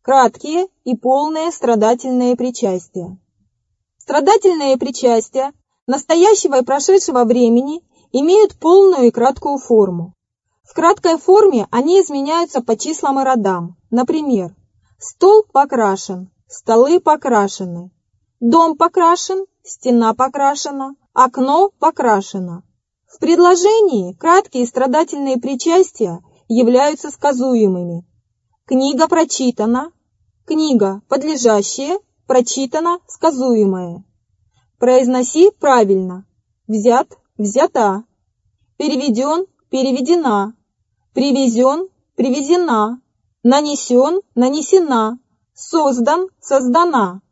краткие и полные страдательные причастия. Страдательные причастия настоящего и прошедшего времени имеют полную и краткую форму. В краткой форме они изменяются по числам и родам. Например, стол покрашен, столы покрашены, дом покрашен, стена покрашена, окно покрашено. В предложении краткие страдательные причастия являются сказуемыми. Книга прочитана, книга подлежащее, прочитано сказуемое. Произноси правильно. Взят, взята. Переведен, переведена. Привезен, привезена. Нанесен, нанесена. Создан, создана.